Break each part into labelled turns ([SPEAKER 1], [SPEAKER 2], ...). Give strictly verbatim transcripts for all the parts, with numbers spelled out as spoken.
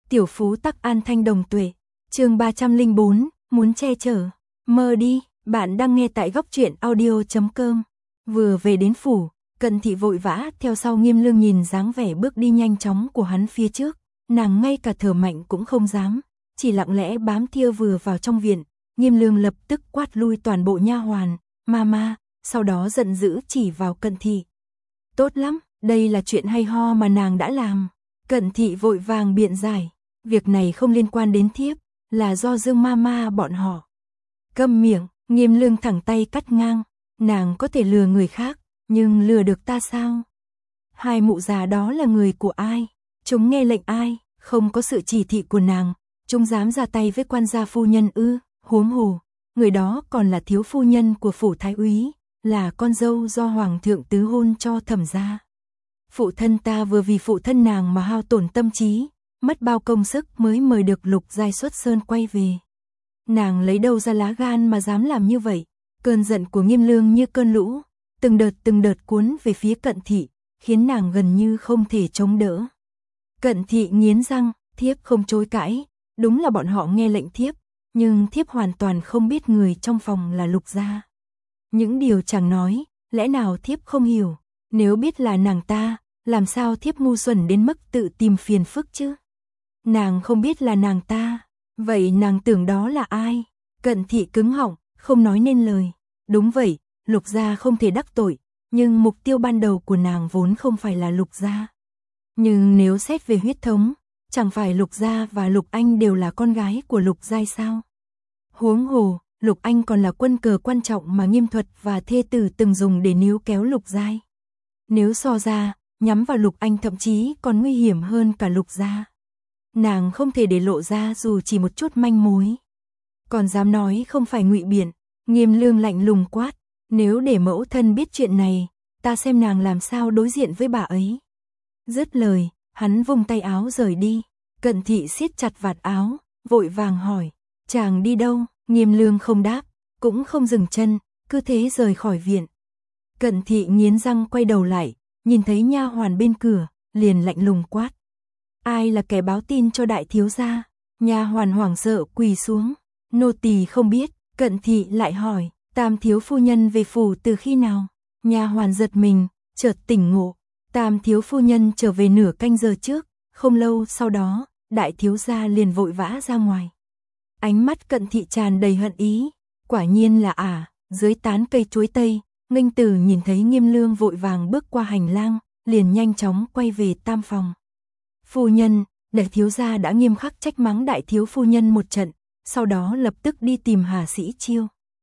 [SPEAKER 1] Tiểu phú tắc an thanh đồng tuệ. Chương ba trăm lẻ bốn, muốn che chở. Mơ đi, bạn đang nghe tại góc truyện audio chấm com. Vừa về đến phủ, Cận Thị vội vã theo sau Nghiêm Lương, nhìn dáng vẻ bước đi nhanh chóng của hắn phía trước, nàng ngay cả thở mạnh cũng không dám, chỉ lặng lẽ bám theo vừa vào trong viện. Nghiêm Lương lập tức quát lui toàn bộ nha hoàn, "Mama", sau đó giận dữ chỉ vào Cận Thị. "Tốt lắm, đây là chuyện hay ho mà nàng đã làm." Cận Thị vội vàng biện giải, "Việc này không liên quan đến thiếp, là do Dương Mama bọn họ." "Câm miệng." Nghiêm Lương thẳng tay cắt ngang, "Nàng có thể lừa người khác, nhưng lừa được ta sao? Hai mụ già đó là người của ai? Chúng nghe lệnh ai? Không có sự chỉ thị của nàng, chúng dám ra tay với quan gia phu nhân ư? Huống hồ, người đó còn là thiếu phu nhân của phủ thái úy, là con dâu do hoàng thượng tứ hôn cho Thẩm gia. Phụ thân ta vừa vì phụ thân nàng mà hao tổn tâm trí, mất bao công sức mới mời được Lục Giai xuất sơn quay về. Nàng lấy đâu ra lá gan mà dám làm như vậy?" Cơn giận của Nghiêm Lương như cơn lũ, từng đợt từng đợt cuốn về phía Cận Thị, khiến nàng gần như không thể chống đỡ. Cận Thị nghiến răng, "Thiếp không chối cãi, đúng là bọn họ nghe lệnh thiếp, nhưng thiếp hoàn toàn không biết người trong phòng là Lục gia. Những điều chàng nói, lẽ nào thiếp không hiểu? Nếu biết là nàng ta, làm sao thiếp ngu xuẩn đến mức tự tìm phiền phức chứ? Nàng không biết là nàng ta, vậy nàng tưởng đó là ai?" Cận Thị cứng họng, không nói nên lời. Đúng vậy, Lục gia không thể đắc tội, nhưng mục tiêu ban đầu của nàng vốn không phải là Lục gia. Nhưng nếu xét về huyết thống, chẳng phải Lục gia và Lục Anh đều là con gái của Lục Giai sao? Huống hồ, Lục Anh còn là quân cờ quan trọng mà Nghiêm Thuật và thê tử từng dùng để níu kéo Lục Giai. Nếu so ra, nhắm vào Lục Anh thậm chí còn nguy hiểm hơn cả Lục gia. Nàng không thể để lộ ra dù chỉ một chút manh mối. Còn dám nói không phải ngụy biện. Nghiêm Lương lạnh lùng quát, "Nếu để mẫu thân biết chuyện này, ta xem nàng làm sao đối diện với bà ấy." Dứt lời, hắn vung tay áo rời đi. Cận Thị siết chặt vạt áo, vội vàng hỏi, "Chàng đi đâu?" Nghiêm Lương không đáp, cũng không dừng chân, cứ thế rời khỏi viện. Cận Thị nghiến răng quay đầu lại, nhìn thấy nha hoàn bên cửa, liền lạnh lùng quát, "Ai là kẻ báo tin cho đại thiếu gia?" Nha hoàn hoảng sợ quỳ xuống, "Nô tỳ không biết." Cận Thị lại hỏi, "Tam thiếu phu nhân về phủ từ khi nào?" Nha hoàn giật mình, chợt tỉnh ngộ, "Tam thiếu phu nhân trở về nửa canh giờ trước, không lâu sau đó, đại thiếu gia liền vội vã ra ngoài." Ánh mắt Cận Thị tràn đầy hận ý, quả nhiên là ả. À. Dưới tán cây chuối tây, Nghênh Tử nhìn thấy Nghiêm Lương vội vàng bước qua hành lang, liền nhanh chóng quay về tam phòng. "Phu nhân." Đại thiếu gia đã nghiêm khắc trách mắng đại thiếu phu nhân một trận, sau đó lập tức đi tìm Hà Sĩ Chiêu.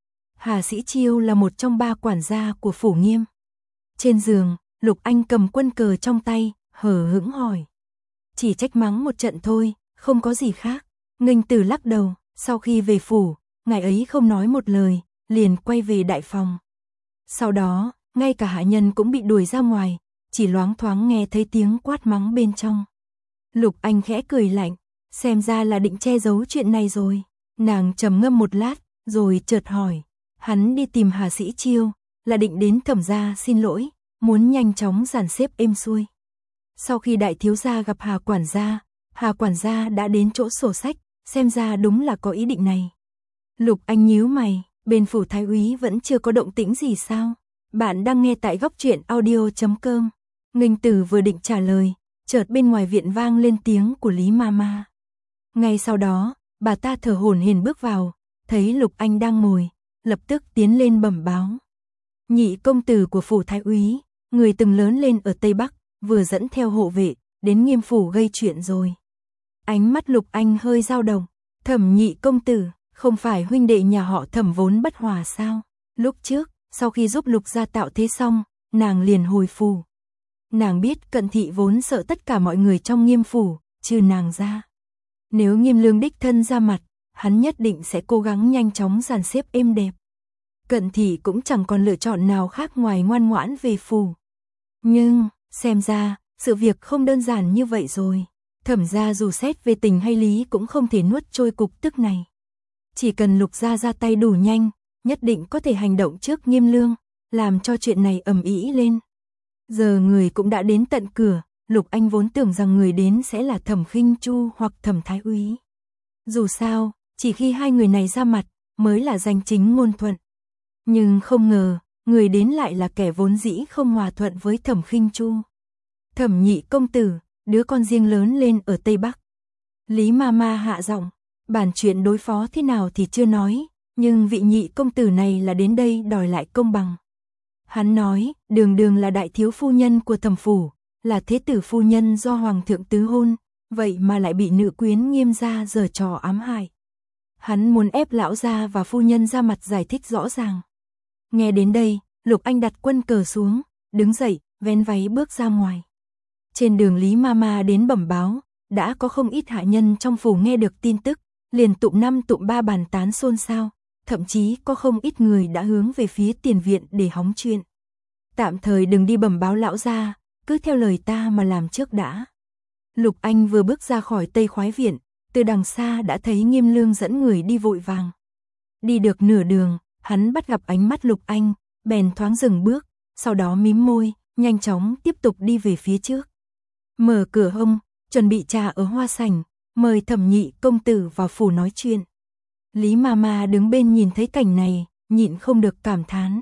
[SPEAKER 1] Hà Sĩ Chiêu là một trong ba quản gia của phủ Nghiêm. Trên giường, Lục Anh cầm quân cờ trong tay, hờ hững hỏi, "Chỉ trách mắng một trận thôi, không có gì khác." Nghênh Tử lắc đầu, sau khi về phủ, ngài ấy không nói một lời, liền quay về đại phòng. Sau đó, ngay cả hạ nhân cũng bị đuổi ra ngoài, chỉ loáng thoáng nghe thấy tiếng quát mắng bên trong. Lục Anh khẽ cười lạnh, xem ra là định che giấu chuyện này rồi. Nàng trầm ngâm một lát, rồi chợt hỏi, "Hắn đi tìm Hà Sĩ Chiêu, là định đến Thẩm gia xin lỗi, muốn nhanh chóng dàn xếp êm xuôi." Sau khi đại thiếu gia gặp Hà quản gia, Hà quản gia đã đến chỗ sổ sách, xem ra đúng là có ý định này. Lục Anh nhíu mày, "Bên phủ thái úy vẫn chưa có động tĩnh gì sao?" Bạn đang nghe tại góc truyện audio chấm com. Nghênh Tử vừa định trả lời, chợt bên ngoài viện vang lên tiếng của Lý Mama. Ngay sau đó, bà ta thở hổn hển bước vào, thấy Lục Anh đang ngồi, lập tức tiến lên bẩm báo. "Nhị công tử của phủ thái úy, người từng lớn lên ở Tây Bắc, vừa dẫn theo hộ vệ, đến Nghiêm phủ gây chuyện rồi." Ánh mắt Lục Anh hơi dao động, "Thẩm nhị công tử, không phải huynh đệ nhà họ Thẩm vốn bất hòa sao? Lúc trước, sau khi giúp Lục gia tạo thế xong, nàng liền hồi phủ." Nàng biết Cận Thị vốn sợ tất cả mọi người trong Nghiêm phủ, trừ nàng ra. Nếu Nghiêm Lương đích thân ra mặt, hắn nhất định sẽ cố gắng nhanh chóng dàn xếp êm đẹp. Cận Thị cũng chẳng còn lựa chọn nào khác ngoài ngoan ngoãn về phủ. Nhưng, xem ra, sự việc không đơn giản như vậy rồi. Thẩm gia dù xét về tình hay lý cũng không thể nuốt trôi cục tức này. Chỉ cần Lục gia ra tay đủ nhanh, nhất định có thể hành động trước Nghiêm Lương, làm cho chuyện này ầm ĩ lên. Giờ người cũng đã đến tận cửa, Lục Anh vốn tưởng rằng người đến sẽ là Thẩm Khinh Chu hoặc Thẩm Thái Úy. Dù sao, chỉ khi hai người này ra mặt mới là danh chính ngôn thuận. Nhưng không ngờ, người đến lại là kẻ vốn dĩ không hòa thuận với Thẩm Khinh Chu. Thẩm Nhị công tử, đứa con riêng lớn lên ở Tây Bắc. Lý Mama hạ giọng, bản chuyện đối phó thế nào thì chưa nói, nhưng vị Nhị công tử này là đến đây đòi lại công bằng. Hắn nói, đường đường là đại thiếu phu nhân của Thẩm phủ, là thế tử phu nhân do hoàng thượng tứ hôn, vậy mà lại bị nữ quyến Nghiêm gia giở trò ám hại. Hắn muốn ép lão gia và phu nhân ra mặt giải thích rõ ràng. Nghe đến đây, Lục Anh đặt quân cờ xuống, đứng dậy, vén váy bước ra ngoài. Trên đường Lý Mama đến bẩm báo, đã có không ít hạ nhân trong phủ nghe được tin tức, liền tụm năm tụm ba bàn tán xôn xao, thậm chí có không ít người đã hướng về phía tiền viện để hóng chuyện. Tạm thời đừng đi bẩm báo lão gia, cứ theo lời ta mà làm trước đã. Lục Anh vừa bước ra khỏi Tây Khoái viện, từ đằng xa đã thấy Nghiêm Lương dẫn người đi vội vàng. Đi được nửa đường, hắn bắt gặp ánh mắt Lục Anh, bèn thoáng dừng bước, sau đó mím môi, nhanh chóng tiếp tục đi về phía trước. Mở cửa hông, chuẩn bị trà ở hoa sảnh, mời Thẩm Nhị công tử vào phủ nói chuyện. Lý Mama đứng bên nhìn thấy cảnh này, nhịn không được cảm thán.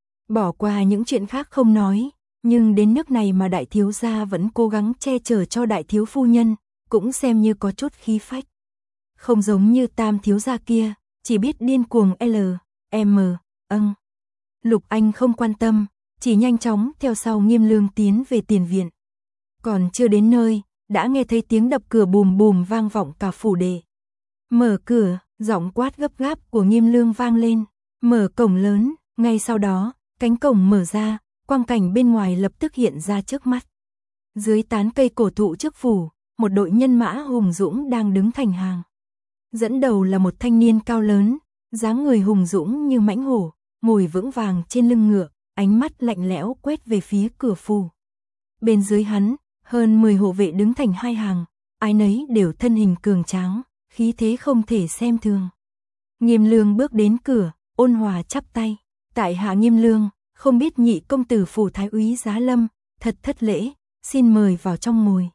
[SPEAKER 1] Bỏ qua những chuyện khác không nói, nhưng đến nước này mà đại thiếu gia vẫn cố gắng che chở cho đại thiếu phu nhân, cũng xem như có chút khí phách. Không giống như tam thiếu gia kia, chỉ biết điên cuồng L, M, âng. Lục Anh không quan tâm, chỉ nhanh chóng theo sau Nghiêm Lương tiến về tiền viện. Còn chưa đến nơi, đã nghe thấy tiếng đập cửa bùm bùm vang vọng cả phủ đệ. Mở cửa, giọng quát gấp gáp của Nghiêm Lương vang lên, mở cổng lớn, ngay sau đó, cánh cổng mở ra, quang cảnh bên ngoài lập tức hiện ra trước mắt. Dưới tán cây cổ thụ trước phủ, một đội nhân mã hùng dũng đang đứng thành hàng. Dẫn đầu là một thanh niên cao lớn, dáng người hùng dũng như mãnh hổ, ngồi vững vàng trên lưng ngựa, ánh mắt lạnh lẽo quét về phía cửa phủ. Bên dưới hắn, hơn mười hộ vệ đứng thành hai hàng, ai nấy đều thân hình cường tráng, khí thế không thể xem thường. Nghiêm Lương bước đến cửa, ôn hòa chắp tay, tại hạ Nghiêm Lương, không biết Nhị công tử phủ thái úy Giá Lâm, thật thất lễ, xin mời vào trong ngồi.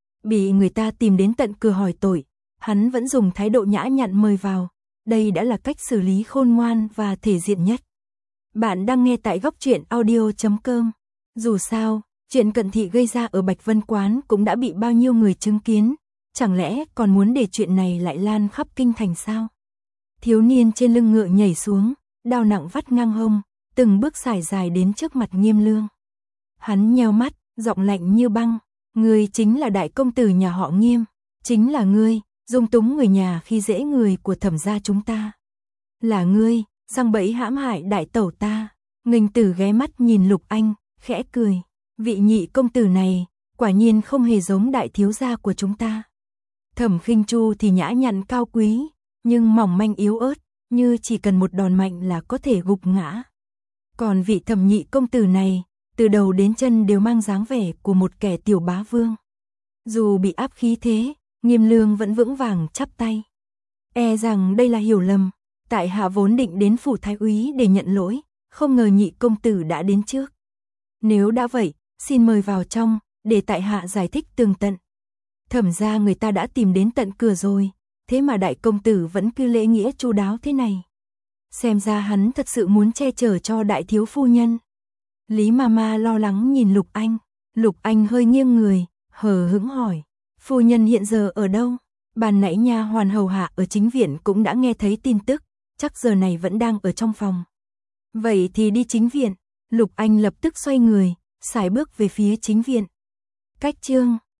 [SPEAKER 1] Bị người ta tìm đến tận cửa hỏi tội, hắn vẫn dùng thái độ nhã nhặn mời vào, đây đã là cách xử lý khôn ngoan và thể diện nhất. Bạn đang nghe tại góc truyện audio chấm com. Dù sao, chuyện Cận Thị gây ra ở Bạch Vân Quán cũng đã bị bao nhiêu người chứng kiến, chẳng lẽ còn muốn để chuyện này lại lan khắp kinh thành sao? Thiếu niên trên lưng ngựa nhảy xuống, đao nặng vắt ngang hông, từng bước xài dài đến trước mặt Nghiêm Lương. Hắn nheo mắt, giọng lạnh như băng, ngươi chính là đại công tử nhà họ Nghiêm, chính là ngươi, dung túng người nhà khi dễ người của Thẩm gia chúng ta. Là ngươi, giăng bẫy hãm hại đại tẩu ta. Nghênh Tử ghé mắt nhìn Lục Anh, khẽ cười, vị Nhị công tử này, quả nhiên không hề giống đại thiếu gia của chúng ta. Thẩm Khinh Chu thì nhã nhặn cao quý, nhưng mỏng manh yếu ớt, như chỉ cần một đòn mạnh là có thể gục ngã. Còn vị Thẩm Nhị công tử này, từ đầu đến chân đều mang dáng vẻ của một kẻ tiểu bá vương. Dù bị áp khí thế, Nghiêm Lương vẫn vững vàng chắp tay. E rằng đây là hiểu lầm, tại hạ vốn định đến phủ thái úy để nhận lỗi, không ngờ Nhị công tử đã đến trước. Nếu đã vậy, xin mời vào trong, để tại hạ giải thích tường tận. Thẩm gia người ta đã tìm đến tận cửa rồi, thế mà đại công tử vẫn cứ lễ nghĩa chu đáo thế này. Xem ra hắn thật sự muốn che chở cho đại thiếu phu nhân. Lý Mama lo lắng nhìn Lục Anh, Lục Anh hơi nghiêng người, hờ hững hỏi, phu nhân hiện giờ ở đâu? Ban nãy nha hoàn hầu hạ ở chính viện cũng đã nghe thấy tin tức, chắc giờ này vẫn đang ở trong phòng. Vậy thì đi chính viện. Lục Anh lập tức xoay người, sải bước về phía chính viện. Cách chương